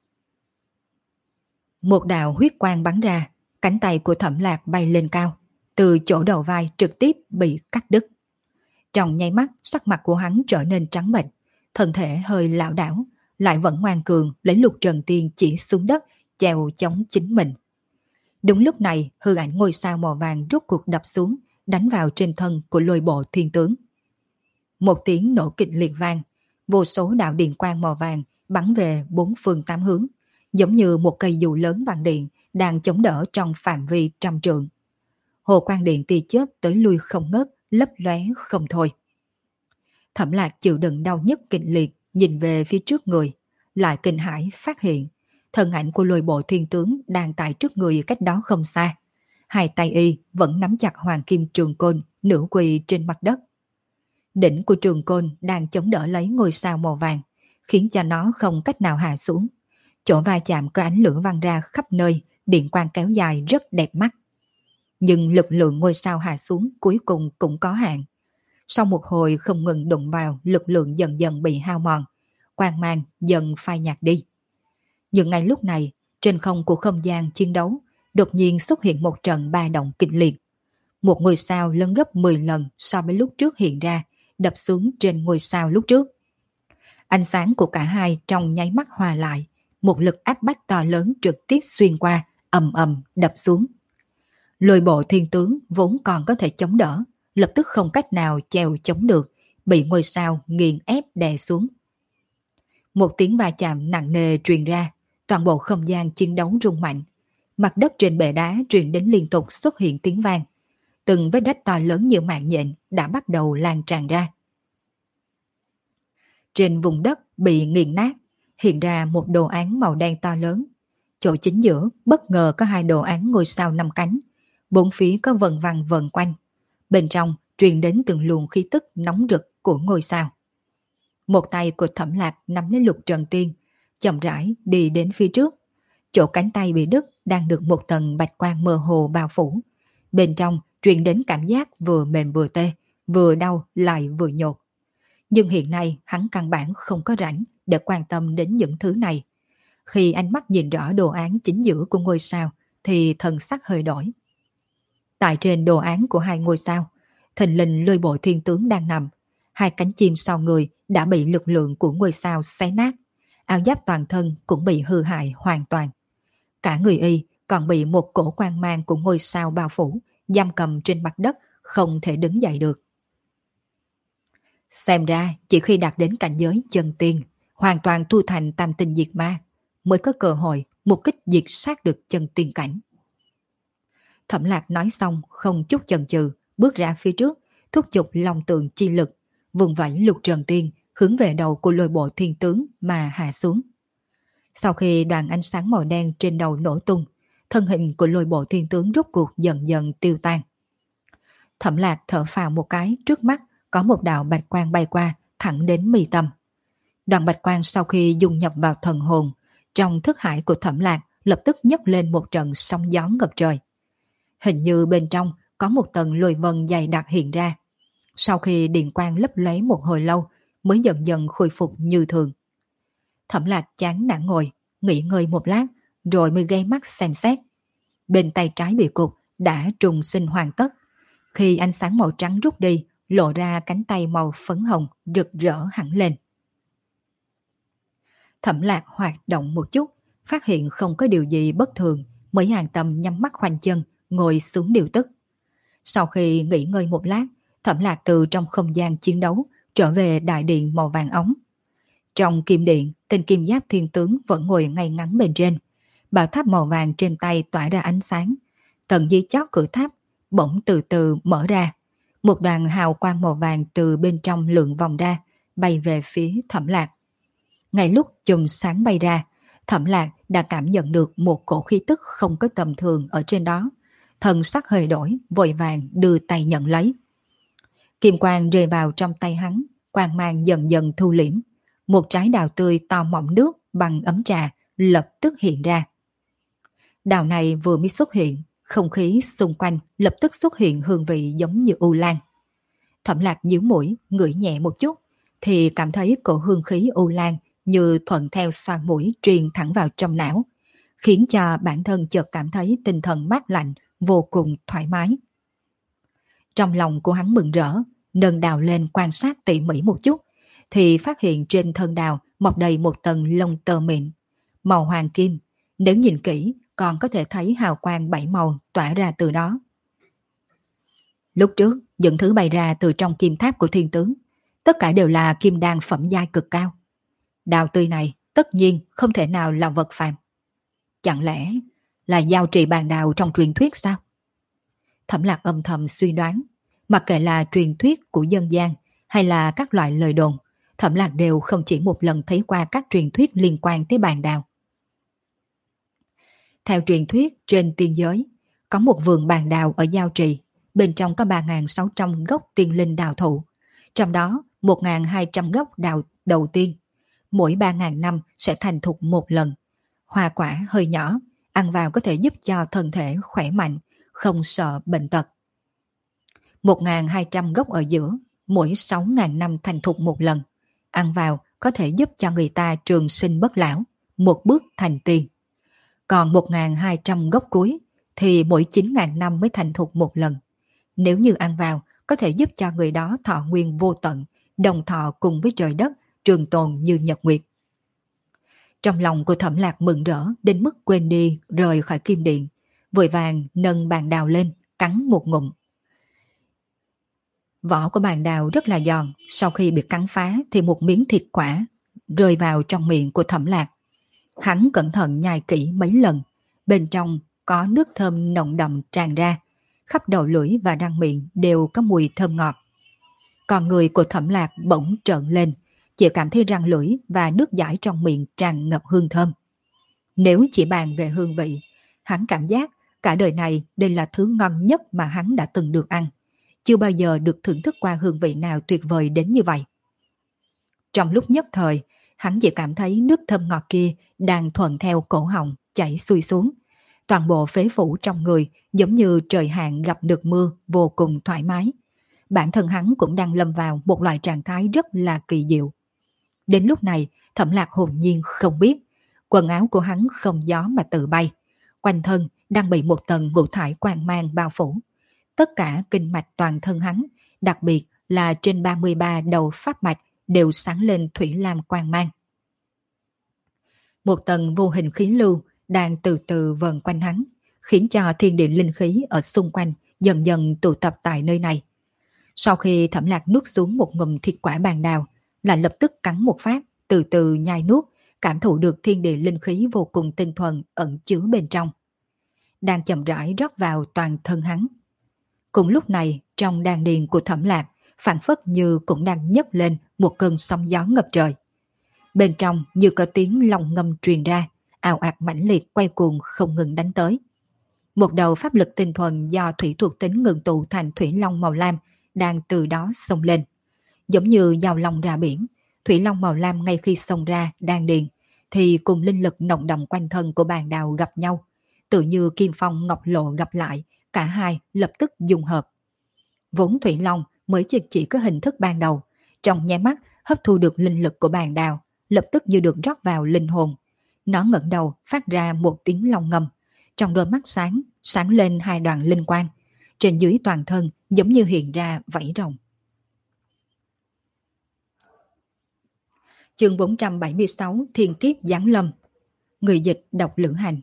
Speaker 1: Một đạo huyết quang bắn ra, cánh tay của Thẩm Lạc bay lên cao, từ chỗ đầu vai trực tiếp bị cắt đứt. Trong nháy mắt, sắc mặt của hắn trở nên trắng bệch, thân thể hơi lảo đảo, lại vẫn ngoan cường lấy Lục Trần Tiên chỉ xuống đất, chèo chống chính mình. Đúng lúc này, hư ảnh ngôi sao màu vàng rút cuộc đập xuống, đánh vào trên thân của lôi bộ thiên tướng. Một tiếng nổ kịch liệt vang, vô số đạo điện quang màu vàng bắn về bốn phương tám hướng, giống như một cây dù lớn bằng điện đang chống đỡ trong phạm vi trăm trượng. Hồ quang điện tia chớp tới lui không ngớt, lấp lóe không thôi. Thẩm Lạc chịu đựng đau nhức kịch liệt, nhìn về phía trước người, lại kinh hãi phát hiện thân ảnh của lôi bộ thiên tướng đang tại trước người cách đó không xa. Hai tay y vẫn nắm chặt hoàng kim trường côn, nửa quỳ trên mặt đất. Đỉnh của trường côn đang chống đỡ lấy ngôi sao màu vàng, khiến cho nó không cách nào hạ xuống. Chỗ va chạm có ánh lửa văng ra khắp nơi, điện quang kéo dài rất đẹp mắt. Nhưng lực lượng ngôi sao hạ xuống cuối cùng cũng có hạn. Sau một hồi không ngừng đụng vào, lực lượng dần dần bị hao mòn, quang mang dần phai nhạt đi. Nhưng ngay lúc này, trên không của không gian chiến đấu, đột nhiên xuất hiện một trận ba động kịch liệt. Một ngôi sao lớn gấp 10 lần so với lúc trước hiện ra, đập xuống trên ngôi sao lúc trước. Ánh sáng của cả hai trong nháy mắt hòa lại, một lực áp bách to lớn trực tiếp xuyên qua, ầm ầm đập xuống. Lôi bộ thiên tướng vốn còn có thể chống đỡ, lập tức không cách nào chèo chống được, bị ngôi sao nghiền ép đè xuống. Một tiếng va chạm nặng nề truyền ra, toàn bộ không gian chiến đấu rung mạnh. Mặt đất trên bệ đá truyền đến liên tục xuất hiện tiếng vang. Từng vết rách to lớn như mạng nhện đã bắt đầu lan tràn ra. Trên vùng đất bị nghiền nát, hiện ra một đồ án màu đen to lớn. Chỗ chính giữa bất ngờ có hai đồ án ngôi sao năm cánh, bốn phía có vần vằng vần quanh. Bên trong truyền đến từng luồng khí tức nóng rực của ngôi sao. Một tay của Thẩm Lạc nắm lấy Lục Trần Tiên, chậm rãi đi đến phía trước. Chỗ cánh tay bị đứt đang được một tầng bạch quang mơ hồ bao phủ. Bên trong truyền đến cảm giác vừa mềm vừa tê, vừa đau lại vừa nhột. Nhưng hiện nay hắn căn bản không có rảnh để quan tâm đến những thứ này. Khi ánh mắt nhìn rõ đồ án chính giữa của ngôi sao thì thần sắc hơi đổi. Tại trên đồ án của hai ngôi sao, thình lình lôi bộ thiên tướng đang nằm. Hai cánh chim sau người đã bị lực lượng của ngôi sao xé nát. Áo giáp toàn thân cũng bị hư hại hoàn toàn. Cả người y còn bị một cổ quang mang của ngôi sao bao phủ, giam cầm trên mặt đất, không thể đứng dậy được. Xem ra chỉ khi đạt đến cảnh giới chân tiên, hoàn toàn tu thành tam tinh diệt ma, mới có cơ hội một kích diệt sát được chân tiên cảnh. Thẩm Lạc nói xong không chút chần chừ, bước ra phía trước, thúc giục long tượng chi lực, vùng vẫy Lục Trần Tiên hướng về đầu của lôi bộ thiên tướng mà hạ xuống. Sau khi đoàn ánh sáng màu đen trên đầu nổ tung, thân hình của lôi bộ thiên tướng rốt cuộc dần dần tiêu tan. Thẩm Lạc thở phào một cái, trước mắt có một đạo bạch quang bay qua thẳng đến mi tâm. Đoàn bạch quang sau khi dung nhập vào thần hồn, trong thức hải của Thẩm Lạc lập tức nhấc lên một trận sóng gió ngập trời. Hình như bên trong có một tầng lôi vân dày đặc hiện ra. Sau khi điện quang lấp lóe một hồi lâu mới dần dần khôi phục như thường. Thẩm Lạc chán nản ngồi, nghỉ ngơi một lát rồi mới ghé mắt xem xét. Bên tay trái bị cụt đã trùng sinh hoàn tất. Khi ánh sáng màu trắng rút đi, lộ ra cánh tay màu phấn hồng rực rỡ hẳn lên. Thẩm Lạc hoạt động một chút, phát hiện không có điều gì bất thường, mới an tâm nhắm mắt khoanh chân, ngồi xuống điều tức. Sau khi nghỉ ngơi một lát, Thẩm Lạc từ trong không gian chiến đấu trở về đại điện màu vàng ống. Trong kim điện, tên kim giáp thiên tướng vẫn ngồi ngay ngắn bên trên. Bảo tháp màu vàng trên tay tỏa ra ánh sáng. Tầng dưới chót cửa tháp bỗng từ từ mở ra. Một đoàn hào quang màu vàng từ bên trong lượn vòng ra, bay về phía Thẩm Lạc. Ngay lúc chùm sáng bay ra, Thẩm Lạc đã cảm nhận được một cổ khí tức không có tầm thường ở trên đó. Thần sắc hơi đổi, vội vàng đưa tay nhận lấy. Kim quang rơi vào trong tay hắn, quang mang dần dần thu liễm. Một trái đào tươi to mọng nước bằng ấm trà lập tức hiện ra. Đào này vừa mới xuất hiện, không khí xung quanh lập tức xuất hiện hương vị giống như u lan. Thẩm Lạc nhíu mũi, ngửi nhẹ một chút, thì cảm thấy cổ hương khí u lan như thuận theo xoang mũi truyền thẳng vào trong não, khiến cho bản thân chợt cảm thấy tinh thần mát lạnh, vô cùng thoải mái. Trong lòng của hắn mừng rỡ, nâng đào lên quan sát tỉ mỉ một chút, thì phát hiện trên thân đào mọc đầy một tầng lông tơ mịn, màu hoàng kim, nếu nhìn kỹ còn có thể thấy hào quang bảy màu tỏa ra từ đó. Lúc trước, những thứ bày ra từ trong kim tháp của thiên tướng, tất cả đều là kim đan phẩm giai cực cao. Đào tươi này tất nhiên không thể nào là vật phàm. Chẳng lẽ là giao trì bàn đào trong truyền thuyết sao? Thẩm Lạc âm thầm suy đoán, mặc kệ là truyền thuyết của dân gian hay là các loại lời đồn, Thẩm Lạc đều không chỉ một lần thấy qua các truyền thuyết liên quan tới bàn đào. Theo truyền thuyết trên tiên giới, có một vườn bàn đào ở Giao Trì, bên trong có 3.600 gốc tiên linh đào thụ, trong đó 1.200 gốc đào đầu tiên, mỗi 3.000 năm sẽ thành thục một lần. Hoa quả hơi nhỏ, ăn vào có thể giúp cho thân thể khỏe mạnh, không sợ bệnh tật. 1.200 gốc ở giữa, mỗi 6.000 năm thành thục một lần, ăn vào có thể giúp cho người ta trường sinh bất lão, một bước thành tiên. Còn 1.200 gốc cuối thì mỗi 9.000 năm mới thành thục một lần. Nếu như ăn vào, có thể giúp cho người đó thọ nguyên vô tận, đồng thọ cùng với trời đất, trường tồn như nhật nguyệt. Trong lòng của Thẩm Lạc mừng rỡ đến mức quên đi rời khỏi kim điện, vội vàng nâng bàn đào lên, cắn một ngụm. Vỏ của bàn đào rất là giòn, sau khi bị cắn phá thì một miếng thịt quả rơi vào trong miệng của Thẩm Lạc. Hắn cẩn thận nhai kỹ mấy lần, bên trong có nước thơm nồng đậm tràn ra, khắp đầu lưỡi và răng miệng đều có mùi thơm ngọt. Còn người của Thẩm Lạc bỗng trợn lên, chỉ cảm thấy răng lưỡi và nước dãi trong miệng tràn ngập hương thơm. Nếu chỉ bàn về hương vị, hắn cảm giác cả đời này đây là thứ ngon nhất mà hắn đã từng được ăn, chưa bao giờ được thưởng thức qua hương vị nào tuyệt vời đến như vậy. Trong lúc nhất thời, hắn chỉ cảm thấy nước thơm ngọt kia đang thuận theo cổ họng chảy xuôi xuống. Toàn bộ phế phủ trong người giống như trời hạn gặp được mưa, vô cùng thoải mái. Bản thân hắn cũng đang lâm vào một loại trạng thái rất là kỳ diệu. Đến lúc này, Thẩm Lạc hồn nhiên không biết, quần áo của hắn không gió mà tự bay, quanh thân đang bị một tầng ngũ thải quang mang bao phủ. Tất cả kinh mạch toàn thân hắn, đặc biệt là trên 33 đầu pháp mạch đều sáng lên thủy lam quang mang. Một tầng vô hình khí lưu đang từ từ vần quanh hắn, khiến cho thiên địa linh khí ở xung quanh dần dần tụ tập tại nơi này. Sau khi Thẩm Lạc nuốt xuống một ngụm thịt quả bàn đào, là lập tức cắn một phát, từ từ nhai nuốt, cảm thụ được thiên địa linh khí vô cùng tinh thuần ẩn chứa bên trong, đang chậm rãi rót vào toàn thân hắn. Cùng lúc này, trong đan điền của Thẩm Lạc, phảng phất như cũng đang nhấc lên một cơn sóng gió ngập trời. Bên trong như có tiếng long ngâm truyền ra, ào ạt mãnh liệt quay cuồng không ngừng đánh tới. Một đầu pháp lực tinh thuần do thủy thuộc tính ngừng tụ thành thủy long màu lam đang từ đó xông lên. Giống như dao long ra biển, thủy long màu lam ngay khi xông ra đan điền thì cùng linh lực nồng đậm quanh thân của bàn đào gặp nhau, tự như kim phong ngọc lộ gặp lại, cả hai lập tức dung hợp. Vốn thủy long mới chỉ có hình thức ban đầu, trong nháy mắt hấp thu được linh lực của bàn đào, lập tức như được rót vào linh hồn. Nó ngẩng đầu phát ra một tiếng long ngâm, trong đôi mắt sáng lên hai đoàn linh quang, trên dưới toàn thân giống như hiện ra vảy rồng. Chương 476 Thiên kiếp giáng lâm. Người dịch đọc Lữ Hành.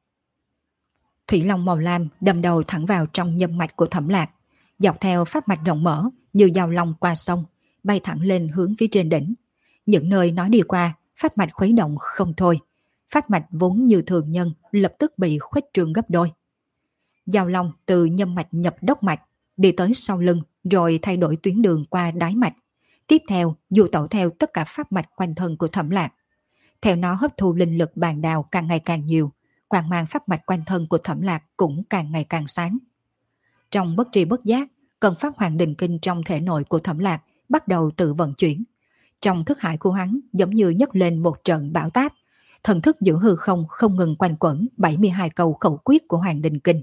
Speaker 1: Thủy long màu lam đâm đầu thẳng vào trong nhân mạch của Thẩm Lạc, dọc theo pháp mạch rộng mở như dao long qua sông, bay thẳng lên hướng phía trên đỉnh. Những nơi nó đi qua, pháp mạch khuấy động không thôi. Pháp mạch vốn như thường nhân lập tức bị khuếch trương gấp đôi. Dao long từ nhân mạch nhập đốc mạch, đi tới sau lưng rồi thay đổi tuyến đường qua đáy mạch. Tiếp theo du tẩu theo tất cả pháp mạch quanh thân của Thẩm Lạc. Theo nó hấp thu linh lực bàn đào càng ngày càng nhiều, quang mang pháp mạch quanh thân của Thẩm Lạc cũng càng ngày càng sáng. Trong bất tri bất giác, cơn pháp hoàng đình kinh trong thể nội của Thẩm Lạc bắt đầu tự vận chuyển. Trong thức hải của hắn giống như nhấc lên một trận bão táp, thần thức giữa hư không không ngừng quanh quẩn 72 câu khẩu quyết của Hoàng Đình Kinh.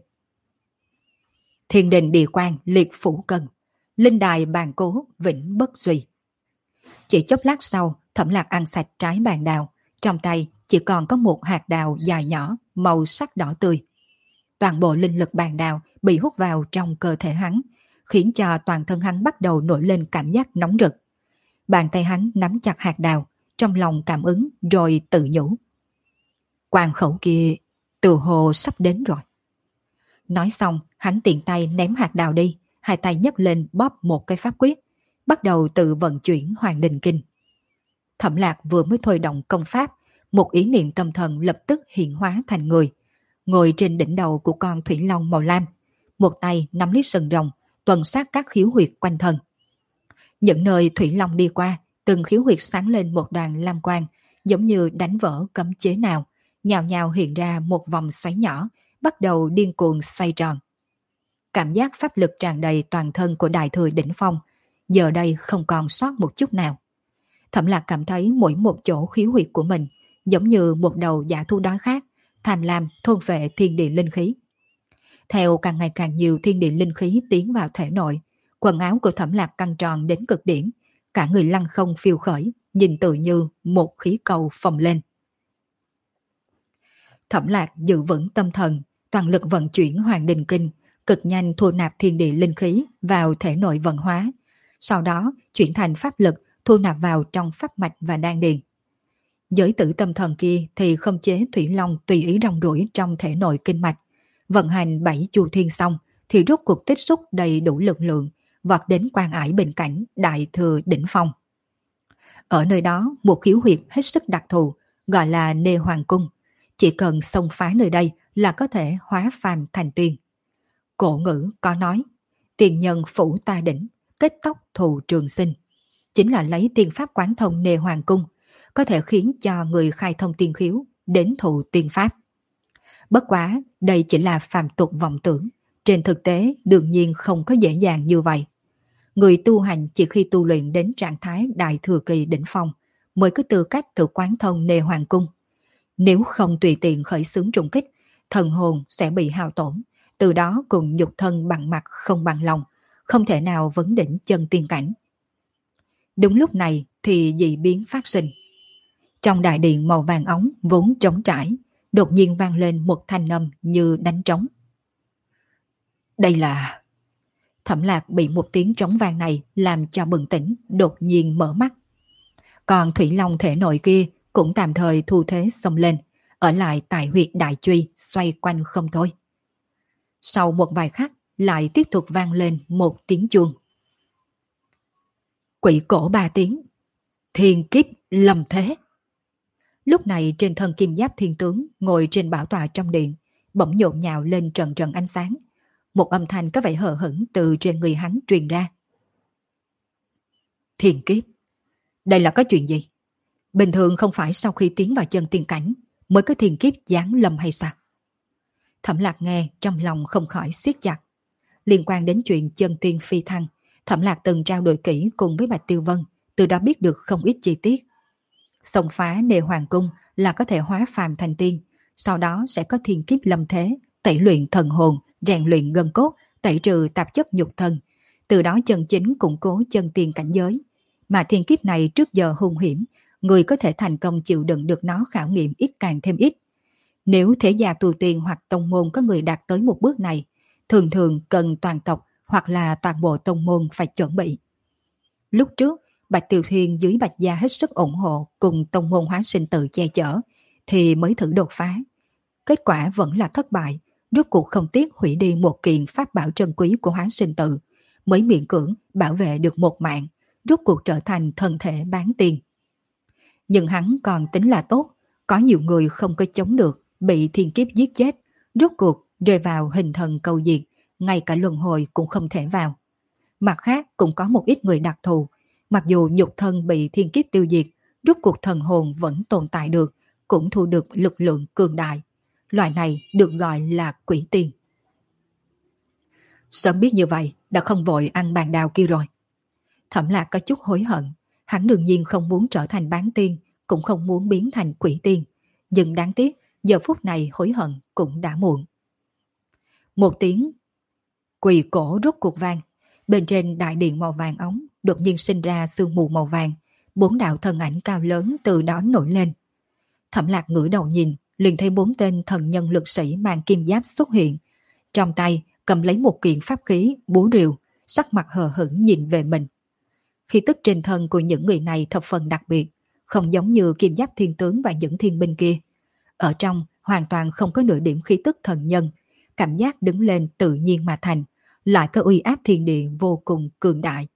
Speaker 1: Thiên đình địa quan liệt phủ cần, linh đài bàn cố vĩnh bất suy. Chỉ chốc lát sau, Thẩm Lạc ăn sạch trái bàn đào, trong tay chỉ còn có một hạt đào dài nhỏ, màu sắc đỏ tươi. Toàn bộ linh lực bàn đào bị hút vào trong cơ thể hắn, khiến cho toàn thân hắn bắt đầu nổi lên cảm giác nóng rực. Bàn tay hắn nắm chặt hạt đào, trong lòng cảm ứng rồi tự nhủ. Quan khẩu kia từ hồ sắp đến rồi. Nói xong, hắn tiện tay ném hạt đào đi, hai tay nhấc lên bóp một cái pháp quyết, bắt đầu tự vận chuyển Hoàng Đình Kinh. Thẩm Lạc vừa mới thôi động công pháp, một ý niệm tâm thần lập tức hiện hóa thành người, ngồi trên đỉnh đầu của con thủy long màu lam, một tay nắm lấy sừng rồng, tuần sát các khiếu huyệt quanh thân. Những nơi thủy long đi qua, từng khiếu huyệt sáng lên một đoàn lam quang, giống như đánh vỡ cấm chế nào, nhào nhào hiện ra một vòng xoáy nhỏ, bắt đầu điên cuồng xoay tròn. Cảm giác pháp lực tràn đầy toàn thân của đại thừa đỉnh phong, giờ đây không còn sót một chút nào. Thẩm Lạc cảm thấy mỗi một chỗ khiếu huyệt của mình giống như một đầu dã thú đói khát, tham lam thôn phệ thiên địa linh khí. Theo càng ngày càng nhiều thiên địa linh khí tiến vào thể nội, quần áo của Thẩm Lạc căng tròn đến cực điểm, cả người lăng không phiêu khởi, nhìn tự như một khí cầu phồng lên. Thẩm Lạc giữ vững tâm thần, toàn lực vận chuyển Hoàng Đình Kinh, cực nhanh thu nạp thiên địa linh khí vào thể nội vận hóa, sau đó chuyển thành pháp lực thu nạp vào trong pháp mạch và đan điền. Giới tử tâm thần kia thì không chế thủy long tùy ý rong ruổi trong thể nội kinh mạch, vận hành 7 chu thiên xong thì rốt cuộc tích xúc đầy đủ lực lượng, vọt đến quan ải bình cảnh đại thừa đỉnh phong. Ở nơi đó một khiếu huyệt hết sức đặc thù, gọi là Nê Hoàng Cung, chỉ cần xông phá nơi đây là có thể hóa phàm thành tiên. Cổ ngữ có nói, tiền nhân phủ ta đỉnh, kết tóc thù trường sinh, chính là lấy tiên pháp quán thông Nê Hoàng Cung, có thể khiến cho người khai thông tiên khiếu đến thụ tiên pháp. Bất quá, đây chỉ là phàm tục vọng tưởng, trên thực tế đương nhiên không có dễ dàng như vậy. Người tu hành chỉ khi tu luyện đến trạng thái đại thừa kỳ đỉnh phong mới có tư cách tự quán thông Nê Hoàng Cung. Nếu không tùy tiện khởi xướng trùng kích, thần hồn sẽ bị hao tổn, từ đó cùng nhục thân bằng mặt không bằng lòng, không thể nào vấn đỉnh chân tiên cảnh. Đúng lúc này thì dị biến phát sinh. Trong đại điện màu vàng óng vốn trống trải, đột nhiên vang lên một thanh âm như đánh trống. Đây là... Thẩm Lạc bị một tiếng trống vang này làm cho bừng tỉnh, đột nhiên mở mắt. Còn thủy long thể nội kia cũng tạm thời thu thế xông lên, ở lại tại huyệt đại truy xoay quanh không thôi. Sau một vài khắc lại tiếp tục vang lên một tiếng chuông. Quỷ cổ 3 tiếng, thiên kiếp lâm thế. Lúc này trên thân kim giáp thiên tướng ngồi trên bảo tọa trong điện, bỗng nhộn nhạo lên trần trần ánh sáng. Một âm thanh có vẻ hờ hững từ trên người hắn truyền ra. Thiên kiếp, đây là có chuyện gì? Bình thường không phải sau khi tiến vào chân tiên cảnh mới có thiên kiếp giáng lâm hay sao? Thẩm Lạc nghe trong lòng không khỏi siết chặt. Liên quan đến chuyện chân tiên phi thăng, Thẩm Lạc từng trao đổi kỹ cùng với Bạch Tiêu Vân, từ đó biết được không ít chi tiết. Xông phá Nê Hoàng Cung là có thể hóa phàm thành tiên, sau đó sẽ có thiên kiếp lâm thế, tẩy luyện thần hồn, rèn luyện gân cốt, tẩy trừ tạp chất nhục thân, từ đó chân chính củng cố chân tiên cảnh giới. Mà thiên kiếp này trước giờ hung hiểm, người có thể thành công chịu đựng được nó khảo nghiệm ít càng thêm ít. Nếu thế gia tu tiên hoặc tông môn có người đạt tới một bước này, thường thường cần toàn tộc hoặc là toàn bộ tông môn phải chuẩn bị. Lúc trước, Bạch Tiểu Thiên dưới Bạch Gia hết sức ủng hộ cùng tông môn Hóa Sinh Tự che chở, thì mới thử đột phá. Kết quả vẫn là thất bại, rốt cuộc không tiếc hủy đi một kiện pháp bảo trân quý của Hóa Sinh Tự, mới miễn cưỡng bảo vệ được một mạng, rốt cuộc trở thành thân thể bán tiên. Nhưng hắn còn tính là tốt, có nhiều người không có chống được, bị thiên kiếp giết chết, rốt cuộc rơi vào hình thần câu diệt, ngay cả luân hồi cũng không thể vào. Mặt khác cũng có một ít người đặc thù, mặc dù nhục thân bị thiên kiếp tiêu diệt, rốt cuộc thần hồn vẫn tồn tại được, cũng thu được lực lượng cường đại. Loại này được gọi là quỷ tiên. Sớm biết như vậy, đã không vội ăn bàn đào kia rồi. Thẩm Lạc có chút hối hận, hắn đương nhiên không muốn trở thành bán tiên, cũng không muốn biến thành quỷ tiên. Nhưng đáng tiếc, giờ phút này hối hận cũng đã muộn. Một tiếng quỳ cổ rốt cuộc vang, bên trên đại điện màu vàng óng đột nhiên sinh ra sương mù màu vàng, 4 đạo thân ảnh cao lớn từ đó nổi lên. Thẩm Lạc ngửa đầu nhìn, liền thấy 4 tên thần nhân lực sĩ mang kim giáp xuất hiện, trong tay cầm lấy một kiện pháp khí búa rìu, sắc mặt hờ hững nhìn về mình. Khí tức trên thân của những người này thập phần đặc biệt, không giống như kim giáp thiên tướng và những thiên binh kia. Ở trong hoàn toàn không có nửa điểm khí tức thần nhân, cảm giác đứng lên tự nhiên mà thành, lại có uy áp thiên địa vô cùng cường đại.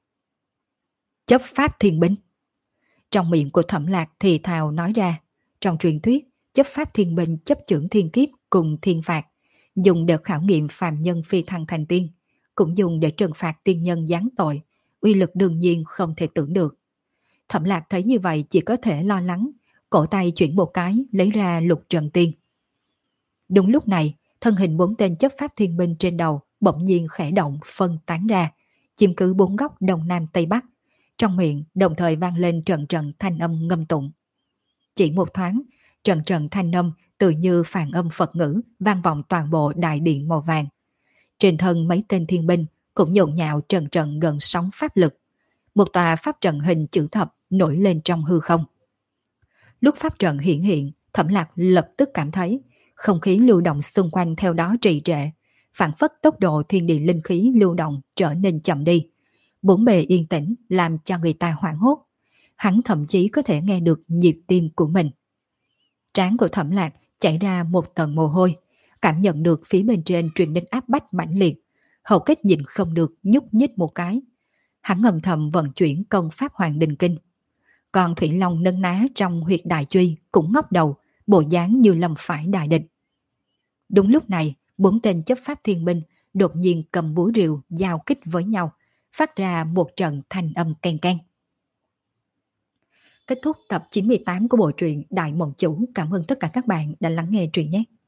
Speaker 1: Chấp pháp thiên binh. Trong miệng của Thẩm Lạc thì thào nói ra, trong truyền thuyết, chấp pháp thiên binh chấp chưởng thiên kiếp cùng thiên phạt, dùng để khảo nghiệm phàm nhân phi thăng thành tiên, cũng dùng để trừng phạt tiên nhân giáng tội, uy lực đương nhiên không thể tưởng được. Thẩm Lạc thấy như vậy chỉ có thể lo lắng, cổ tay chuyển một cái lấy ra lục trần tiên. Đúng lúc này, thân hình 4 tên chấp pháp thiên binh trên đầu bỗng nhiên khẽ động phân tán ra, chiếm cứ 4 góc đông nam tây bắc, trong miệng đồng thời vang lên trận trận thanh âm ngâm tụng. Chỉ một thoáng, trận trận thanh âm tự như phản âm Phật ngữ vang vọng toàn bộ đại điện màu vàng. Trên thân mấy tên thiên binh cũng nhộn nhạo trận trận gần sóng pháp lực. Một tòa pháp trận hình chữ thập nổi lên trong hư không. Lúc pháp trận hiện hiện, Thẩm Lạc lập tức cảm thấy không khí lưu động xung quanh theo đó trì trệ, phản phất tốc độ thiên địa linh khí lưu động trở nên chậm đi. Bốn bề yên tĩnh làm cho người ta hoảng hốt. Hắn thậm chí có thể nghe được nhịp tim của mình. Trán của Thẩm Lạc chảy ra một tầng mồ hôi, cảm nhận được phía bên trên truyền đến áp bách mãnh liệt. Hầu kết nhìn không được nhúc nhích một cái. Hắn ngầm thầm vận chuyển công pháp Hoàng Đình Kinh. Còn Thủy Long nâng ná trong huyệt đại truy cũng ngóc đầu, bộ dáng như lâm phải đại địch. Đúng lúc này, 4 tên chấp pháp thiên binh đột nhiên cầm búa rìu giao kích với nhau, phát ra một trận thanh âm keng keng. Kết thúc tập 98 của bộ truyện Đại Mộng Chủ. Cảm ơn tất cả các bạn đã lắng nghe truyện nhé.